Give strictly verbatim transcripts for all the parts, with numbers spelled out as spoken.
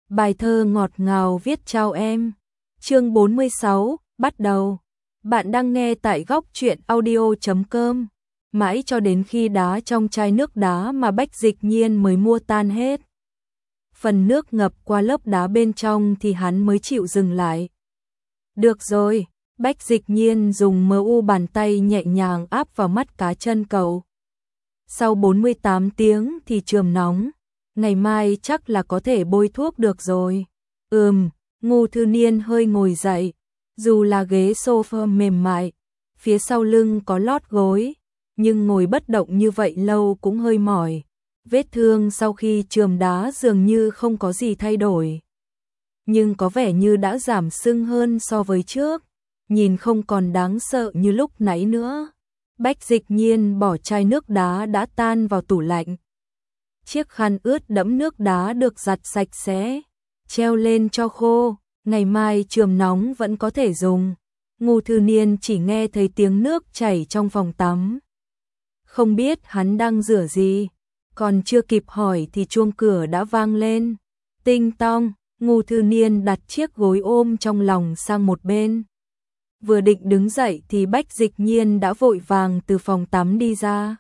Bài thơ ngọt ngào viết chào em. Chương bốn mươi sáu, bắt đầu. Bạn đang nghe tại góc truyện audio chấm com. Mãi cho đến khi đá trong chai nước đá mà Bách Dịch Nhiên mới mua tan hết. Phần nước ngập qua lớp đá bên trong thì hắn mới chịu dừng lại. Được rồi, Bách Dịch Nhiên dùng mờ u bàn tay nhẹ nhàng áp vào mắt cá chân cậu. Sau bốn mươi tám tiếng thì chườm nóng, ngày mai chắc là có thể bôi thuốc được rồi. Ừm, Ngô Thư Niên hơi ngồi dậy, dù là ghế sofa mềm mại, phía sau lưng có lót gối, nhưng ngồi bất động như vậy lâu cũng hơi mỏi. Vết thương sau khi chườm đá dường như không có gì thay đổi, nhưng có vẻ như đã giảm sưng hơn so với trước, nhìn không còn đáng sợ như lúc nãy nữa. Bách Dịch Nhiên bỏ chai nước đá đã tan vào tủ lạnh. Chiếc khăn ướt đẫm nước đá được giặt sạch sẽ, treo lên cho khô, ngày mai chườm nóng vẫn có thể dùng. Ngô Thư Niên chỉ nghe thấy tiếng nước chảy trong phòng tắm. Không biết hắn đang rửa gì, còn chưa kịp hỏi thì chuông cửa đã vang lên. Tinh tong, Ngô Thư Niên đặt chiếc gối ôm trong lòng sang một bên. Vừa định đứng dậy thì Bách Dịch Nhiên đã vội vàng từ phòng tắm đi ra.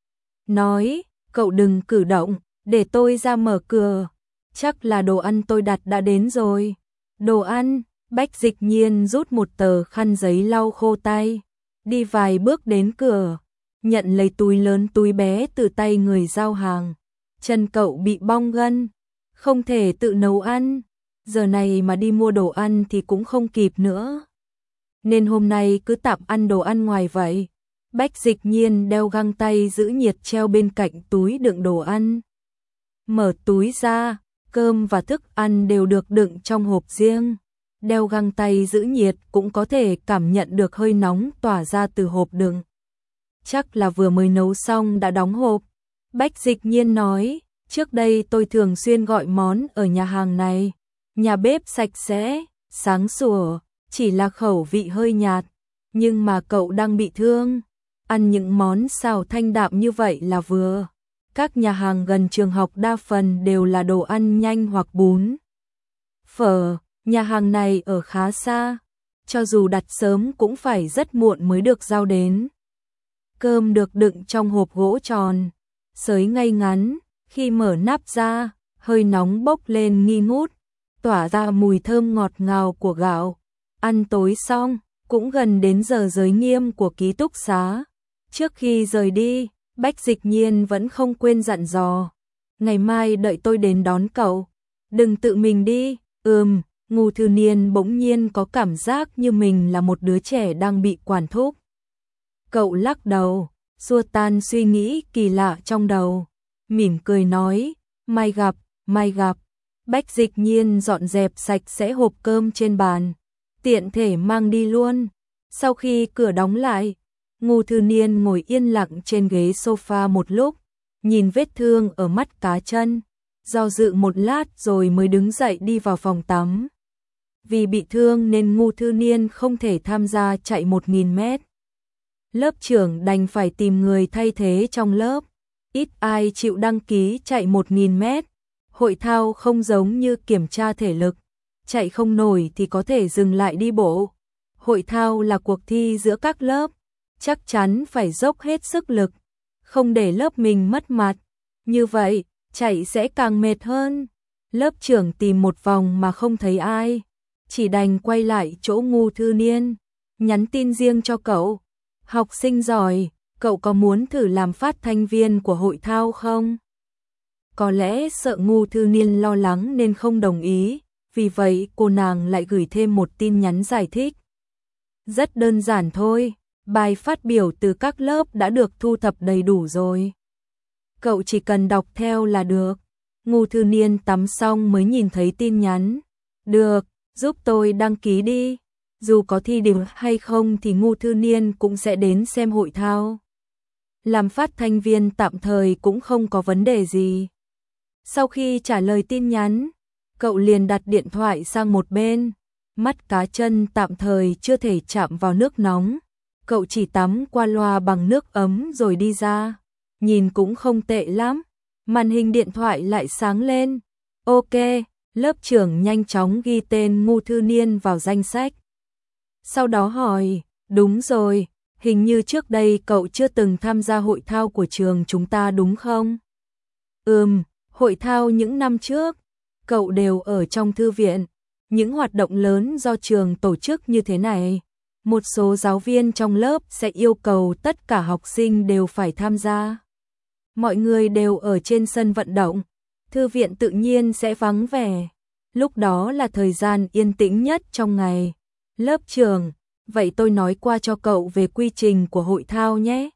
Nói, cậu đừng cử động, để tôi ra mở cửa. Chắc là đồ ăn tôi đặt đã đến rồi. Đồ ăn, Bách Dịch Nhiên rút một tờ khăn giấy lau khô tay. Đi vài bước đến cửa, nhận lấy túi lớn túi bé từ tay người giao hàng. Chân cậu bị bong gân, không thể tự nấu ăn. Giờ này mà đi mua đồ ăn thì cũng không kịp nữa, nên hôm nay cứ tạm ăn đồ ăn ngoài vậy. Bách Dịch Nhiên đeo găng tay giữ nhiệt treo bên cạnh túi đựng đồ ăn. Mở túi ra, cơm và thức ăn đều được đựng trong hộp riêng. Đeo găng tay giữ nhiệt cũng có thể cảm nhận được hơi nóng tỏa ra từ hộp đựng. Chắc là vừa mới nấu xong đã đóng hộp. Bách Dịch Nhiên nói, trước đây tôi thường xuyên gọi món ở nhà hàng này. Nhà bếp sạch sẽ, sáng sủa, chỉ là khẩu vị hơi nhạt. Nhưng mà cậu đang bị thương, ăn những món xào thanh đạm như vậy là vừa. Các nhà hàng gần trường học đa phần đều là đồ ăn nhanh hoặc bún, phở. Nhà hàng này ở khá xa, cho dù đặt sớm cũng phải rất muộn mới được giao đến. Cơm được đựng trong hộp gỗ tròn, sới ngay ngắn, khi mở nắp ra, hơi nóng bốc lên nghi ngút, tỏa ra mùi thơm ngọt ngào của gạo. Ăn tối xong, cũng gần đến giờ giới nghiêm của ký túc xá. Trước khi rời đi, Bách Dịch Nhiên vẫn không quên dặn dò. Ngày mai đợi tôi đến đón cậu, đừng tự mình đi. Ừm, Ngô Thư Niên bỗng nhiên có cảm giác như mình là một đứa trẻ đang bị quản thúc. Cậu lắc đầu, xua tan suy nghĩ kỳ lạ trong đầu, mỉm cười nói, mai gặp, mai gặp. Bách Dịch Nhiên dọn dẹp sạch sẽ hộp cơm trên bàn, tiện thể mang đi luôn. Sau khi cửa đóng lại, Ngô Thư Niên ngồi yên lặng trên ghế sofa một lúc, nhìn vết thương ở mắt cá chân, do dự một lát rồi mới đứng dậy đi vào phòng tắm. Vì bị thương nên Ngô Thư Niên không thể tham gia chạy một nghìn mét. Lớp trưởng đành phải tìm người thay thế trong lớp. Ít ai chịu đăng ký chạy một nghìn mét. Hội thao không giống như kiểm tra thể lực, chạy không nổi thì có thể dừng lại đi bộ. Hội thao là cuộc thi giữa các lớp, chắc chắn phải dốc hết sức lực, không để lớp mình mất mặt. Như vậy, chạy sẽ càng mệt hơn. Lớp trưởng tìm một vòng mà không thấy ai, chỉ đành quay lại chỗ Ngô Thư Niên, nhắn tin riêng cho cậu. Học sinh giỏi, cậu có muốn thử làm phát thanh viên của hội thao không? Có lẽ sợ Ngô Thư Niên lo lắng nên không đồng ý, vì vậy cô nàng lại gửi thêm một tin nhắn giải thích. Rất đơn giản thôi, bài phát biểu từ các lớp đã được thu thập đầy đủ rồi. Cậu chỉ cần đọc theo là được. Ngô Thư Niên tắm xong mới nhìn thấy tin nhắn. Được, giúp tôi đăng ký đi. Dù có thi điểm hay không thì Ngô Thư Niên cũng sẽ đến xem hội thao. Làm phát thanh viên tạm thời cũng không có vấn đề gì. Sau khi trả lời tin nhắn, cậu liền đặt điện thoại sang một bên. Mắt cá chân tạm thời chưa thể chạm vào nước nóng. Cậu chỉ tắm qua loa bằng nước ấm rồi đi ra. Nhìn cũng không tệ lắm. Màn hình điện thoại lại sáng lên. Ok, Lớp trưởng nhanh chóng ghi tên Ngô Thư Niên vào danh sách. Sau đó hỏi, đúng rồi, hình như trước đây cậu chưa từng tham gia hội thao của trường chúng ta đúng không? Ừm, hội thao những năm trước, cậu đều ở trong thư viện. Những hoạt động lớn do trường tổ chức như thế này, một số giáo viên trong lớp sẽ yêu cầu tất cả học sinh đều phải tham gia. Mọi người đều ở trên sân vận động, thư viện tự nhiên sẽ vắng vẻ. Lúc đó là thời gian yên tĩnh nhất trong ngày. Lớp trưởng, vậy tôi nói qua cho cậu về quy trình của hội thao nhé.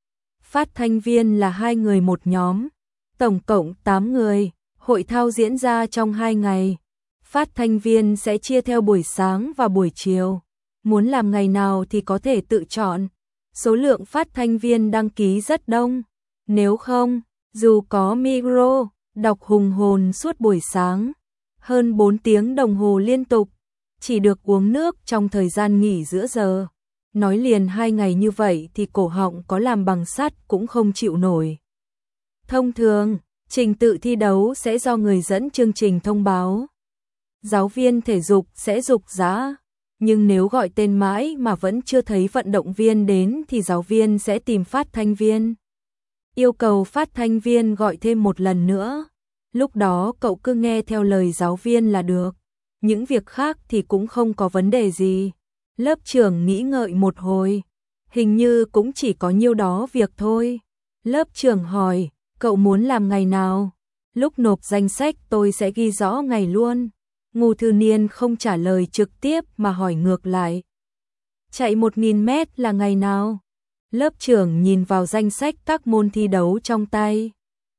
Phát thanh viên là hai người một nhóm, tổng cộng tám người, hội thao diễn ra trong hai ngày. Phát thanh viên sẽ chia theo buổi sáng và buổi chiều. Muốn làm ngày nào thì có thể tự chọn. Số lượng phát thanh viên đăng ký rất đông. Nếu không, dù có micro, đọc hùng hồn suốt buổi sáng, hơn bốn tiếng đồng hồ liên tục, chỉ được uống nước trong thời gian nghỉ giữa giờ. Nói liền hai ngày như vậy thì cổ họng có làm bằng sắt cũng không chịu nổi. Thông thường, trình tự thi đấu sẽ do người dẫn chương trình thông báo. Giáo viên thể dục sẽ giục giã, nhưng nếu gọi tên mãi mà vẫn chưa thấy vận động viên đến thì giáo viên sẽ tìm phát thanh viên. Yêu cầu phát thanh viên gọi thêm một lần nữa. Lúc đó cậu cứ nghe theo lời giáo viên là được. Những việc khác thì cũng không có vấn đề gì. Lớp trưởng nghĩ ngợi một hồi. Hình như cũng chỉ có nhiêu đó việc thôi. Lớp trưởng hỏi, cậu muốn làm ngày nào? Lúc nộp danh sách tôi sẽ ghi rõ ngày luôn. Ngô Thư Niên không trả lời trực tiếp mà hỏi ngược lại. Chạy một nghìn mét là ngày nào? Lớp trưởng nhìn vào danh sách các môn thi đấu trong tay.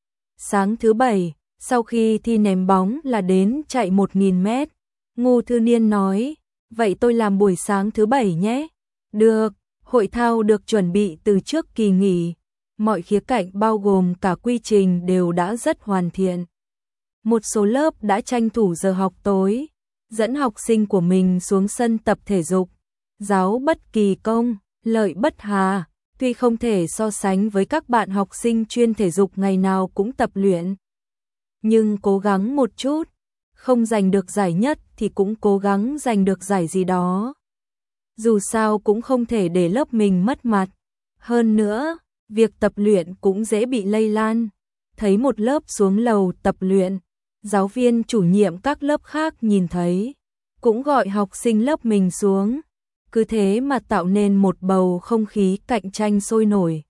Sáng thứ bảy, sau khi thi ném bóng là đến chạy một nghìn mét. Ngô Thư Niên nói, vậy tôi làm buổi sáng thứ bảy nhé. Được, hội thao được chuẩn bị từ trước kỳ nghỉ. Mọi khía cạnh bao gồm cả quy trình đều đã rất hoàn thiện. Một số lớp đã tranh thủ giờ học tối, dẫn học sinh của mình xuống sân tập thể dục. Giáo bất kỳ công, lợi bất hà, tuy không thể so sánh với các bạn học sinh chuyên thể dục ngày nào cũng tập luyện. Nhưng cố gắng một chút, không giành được giải nhất thì cũng cố gắng giành được giải gì đó. Dù sao cũng không thể để lớp mình mất mặt. Hơn nữa, việc tập luyện cũng dễ bị lây lan. Thấy một lớp xuống lầu tập luyện, giáo viên chủ nhiệm các lớp khác nhìn thấy, cũng gọi học sinh lớp mình xuống. Cứ thế mà tạo nên một bầu không khí cạnh tranh sôi nổi.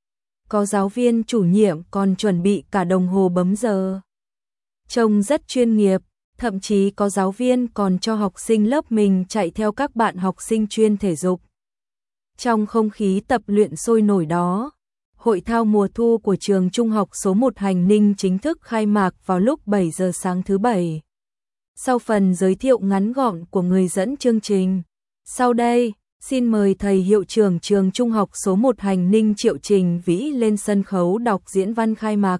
Có giáo viên chủ nhiệm còn chuẩn bị cả đồng hồ bấm giờ. Trông rất chuyên nghiệp, thậm chí có giáo viên còn cho học sinh lớp mình chạy theo các bạn học sinh chuyên thể dục. Trong không khí tập luyện sôi nổi đó, hội thao mùa thu của trường trung học số một Hành Ninh chính thức khai mạc vào lúc bảy giờ sáng thứ bảy. Sau phần giới thiệu ngắn gọn của người dẫn chương trình, sau đây, xin mời thầy hiệu trưởng trường trung học số một Hành Ninh Triệu Trình Vĩ lên sân khấu đọc diễn văn khai mạc.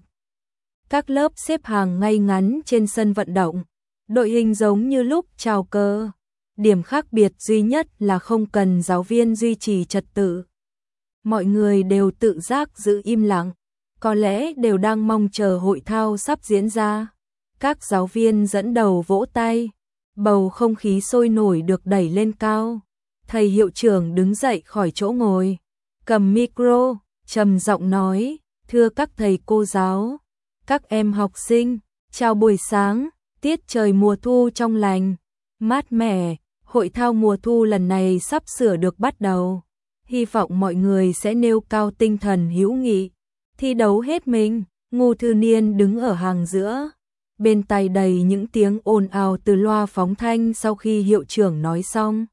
Các lớp xếp hàng ngay ngắn trên sân vận động, đội hình giống như lúc chào cờ. Điểm khác biệt duy nhất là không cần giáo viên duy trì trật tự. Mọi người đều tự giác giữ im lặng, có lẽ đều đang mong chờ hội thao sắp diễn ra. Các giáo viên dẫn đầu vỗ tay, bầu không khí sôi nổi được đẩy lên cao. Thầy hiệu trưởng đứng dậy khỏi chỗ ngồi, cầm micro, trầm giọng nói, thưa các thầy cô giáo, các em học sinh, chào buổi sáng, tiết trời mùa thu trong lành, mát mẻ, hội thao mùa thu lần này sắp sửa được bắt đầu. Hy vọng mọi người sẽ nêu cao tinh thần hữu nghị, thi đấu hết mình. Ngô Thư Niên đứng ở hàng giữa, bên tai đầy những tiếng ồn ào từ loa phóng thanh sau khi hiệu trưởng nói xong.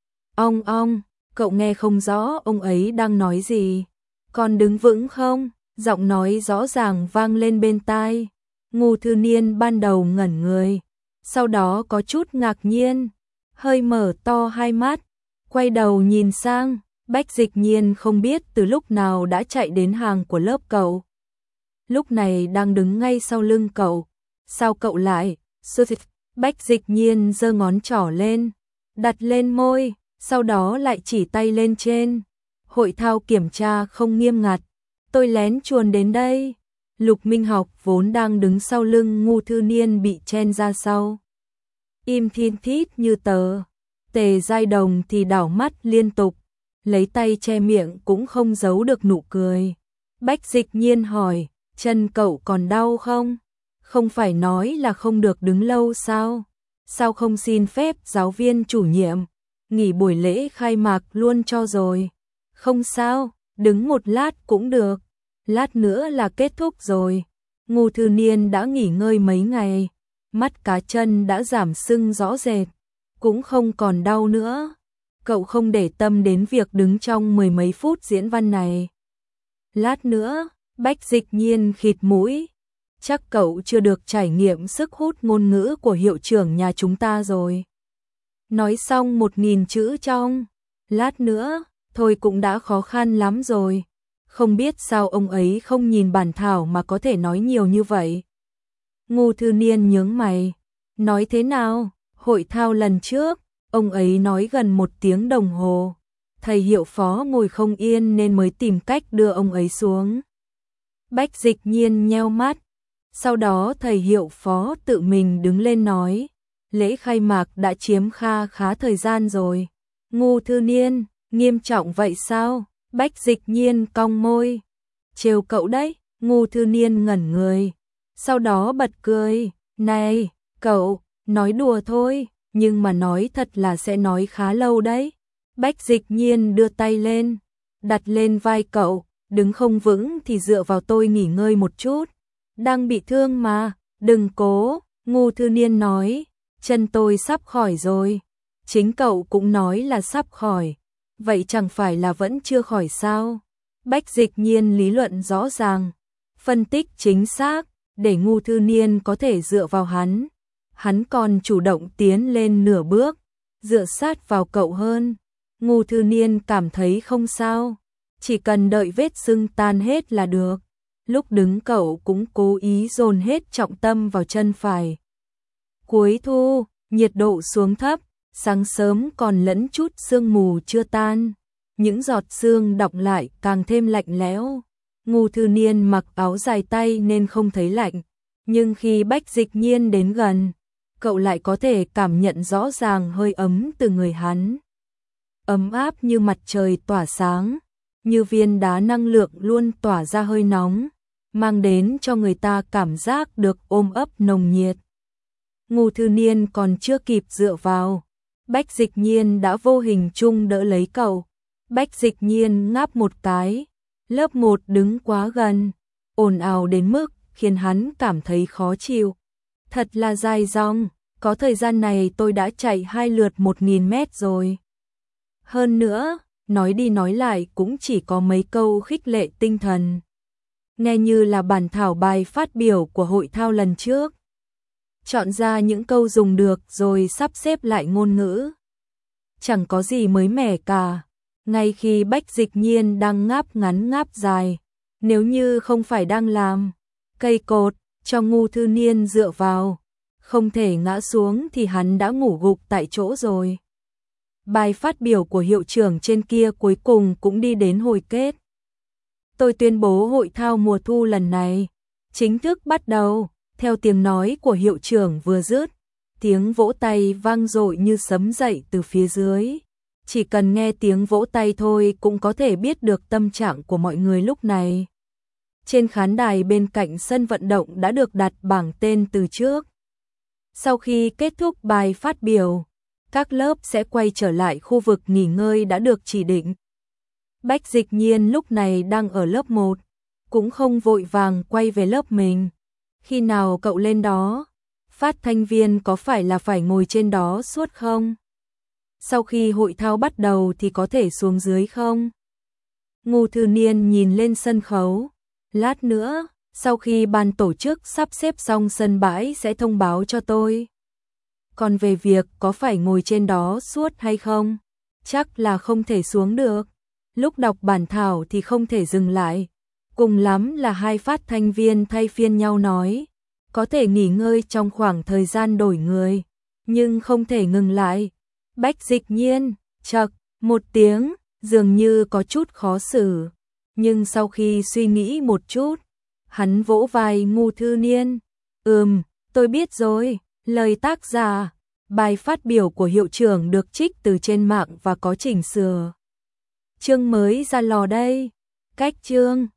Ong ong, cậu nghe không rõ ông ấy đang nói gì. Còn đứng vững không? Giọng nói rõ ràng vang lên bên tai. Ngô Thư Niên ban đầu ngẩn người, sau đó có chút ngạc nhiên, hơi mở to hai mắt, quay đầu nhìn sang. Bách Dịch Nhiên không biết từ lúc nào đã chạy đến hàng của lớp cậu. Lúc này đang đứng ngay sau lưng cậu. Sao cậu lại? Bách Dịch Nhiên giơ ngón trỏ lên, đặt lên môi, sau đó lại chỉ tay lên trên. Hội thao kiểm tra không nghiêm ngặt, tôi lén chuồn đến đây. Lục Minh Học vốn đang đứng sau lưng Ngô Thư Niên bị chen ra sau. im thiên thít như tờ. Tề Giai Đồng thì đảo mắt liên tục, lấy tay che miệng cũng không giấu được nụ cười. Bách Dịch Nhiên hỏi, chân cậu còn đau không? Không phải nói là không được đứng lâu sao? Sao không xin phép giáo viên chủ nhiệm? Nghỉ buổi lễ khai mạc luôn cho rồi. Không sao, đứng một lát cũng được. Lát nữa là kết thúc rồi. Ngô Thư Niên đã nghỉ ngơi mấy ngày, mắt cá chân đã giảm sưng rõ rệt, cũng không còn đau nữa. Cậu không để tâm đến việc đứng trong mười mấy phút diễn văn này. Lát nữa, Bách Dịch Nhiên khịt mũi. Chắc cậu chưa được trải nghiệm sức hút ngôn ngữ của hiệu trưởng nhà chúng ta rồi. Nói xong một nghìn chữ trong. Lát nữa, thôi cũng đã khó khăn lắm rồi. Không biết sao ông ấy không nhìn bản thảo mà có thể nói nhiều như vậy. Ngô Thư Niên nhướng mày. Nói thế nào? Hội thao lần trước, ông ấy nói gần một tiếng đồng hồ. Thầy hiệu phó ngồi không yên nên mới tìm cách đưa ông ấy xuống. Bách Dịch Nhiên nheo mắt. Sau đó thầy hiệu phó tự mình đứng lên nói. Lễ khai mạc đã chiếm kha khá thời gian rồi. Ngô Thư Niên, nghiêm trọng vậy sao? Bách Dịch Nhiên cong môi. Trêu cậu đấy. Ngô Thư Niên ngẩn người. Sau đó bật cười. Này, cậu, nói đùa thôi, nhưng mà nói thật là sẽ nói khá lâu đấy. Bách Dịch Nhiên đưa tay lên, đặt lên vai cậu, đứng không vững thì dựa vào tôi nghỉ ngơi một chút. Đang bị thương mà, đừng cố, Ngô Thư Niên nói, chân tôi sắp khỏi rồi. Chính cậu cũng nói là sắp khỏi, vậy chẳng phải là vẫn chưa khỏi sao? Bách Dịch Nhiên lý luận rõ ràng, phân tích chính xác, để Ngô Thư Niên có thể dựa vào hắn. Hắn còn chủ động tiến lên nửa bước, dựa sát vào cậu hơn. Ngô Thư Niên cảm thấy không sao, chỉ cần đợi vết sưng tan hết là được. Lúc đứng cậu cũng cố ý dồn hết trọng tâm vào chân phải. Cuối thu, nhiệt độ xuống thấp, sáng sớm còn lẫn chút sương mù chưa tan. Những giọt sương đọng lại càng thêm lạnh lẽo. Ngô Thư Niên mặc áo dài tay nên không thấy lạnh, nhưng khi Bách Dịch Nhiên đến gần, cậu lại có thể cảm nhận rõ ràng hơi ấm từ người hắn. Ấm áp như mặt trời tỏa sáng, như viên đá năng lượng luôn tỏa ra hơi nóng, mang đến cho người ta cảm giác được ôm ấp nồng nhiệt. Ngô Thư Niên còn chưa kịp dựa vào, Bách Dịch Nhiên đã vô hình chung đỡ lấy cậu. Bách Dịch Nhiên ngáp một cái, lớp một đứng quá gần, ồn ào đến mức khiến hắn cảm thấy khó chịu. Thật là dài dòng, có thời gian này tôi đã chạy hai lượt một nghìn mét rồi. Hơn nữa, nói đi nói lại cũng chỉ có mấy câu khích lệ tinh thần. Nghe như là bản thảo bài phát biểu của hội thao lần trước. Chọn ra những câu dùng được rồi sắp xếp lại ngôn ngữ. Chẳng có gì mới mẻ cả. Ngay khi Bách Dịch Nhiên đang ngáp ngắn ngáp dài, nếu như không phải đang làm cây cột cho Ngô Thư Niên dựa vào, không thể ngã xuống thì hắn đã ngủ gục tại chỗ rồi. Bài phát biểu của hiệu trưởng trên kia cuối cùng cũng đi đến hồi kết. Tôi tuyên bố hội thao mùa thu lần này chính thức bắt đầu. Theo tiếng nói của hiệu trưởng vừa dứt, tiếng vỗ tay vang dội như sấm dậy từ phía dưới. Chỉ cần nghe tiếng vỗ tay thôi cũng có thể biết được tâm trạng của mọi người lúc này. Trên khán đài bên cạnh sân vận động đã được đặt bảng tên từ trước. Sau khi kết thúc bài phát biểu, các lớp sẽ quay trở lại khu vực nghỉ ngơi đã được chỉ định. Bách Dịch Nhiên lúc này đang ở lớp một, cũng không vội vàng quay về lớp mình. Khi nào cậu lên đó, phát thanh viên có phải là phải ngồi trên đó suốt không? Sau khi hội thao bắt đầu thì có thể xuống dưới không? Ngô Thư Niên nhìn lên sân khấu. Lát nữa, sau khi ban tổ chức sắp xếp xong sân bãi sẽ thông báo cho tôi. Còn về việc có phải ngồi trên đó suốt hay không, chắc là không thể xuống được. Lúc đọc bản thảo thì không thể dừng lại. Cùng lắm là hai phát thanh viên thay phiên nhau nói. Có thể nghỉ ngơi trong khoảng thời gian đổi người, nhưng không thể ngừng lại. Bách Dịch Nhiên, chậc, một tiếng, dường như có chút khó xử. Nhưng sau khi suy nghĩ một chút, hắn vỗ vai Ngô Thư Niên. Ừm, tôi biết rồi, lời tác giả, Bài phát biểu của hiệu trưởng được trích từ trên mạng và có chỉnh sửa. Chương mới ra lò đây. Cách chương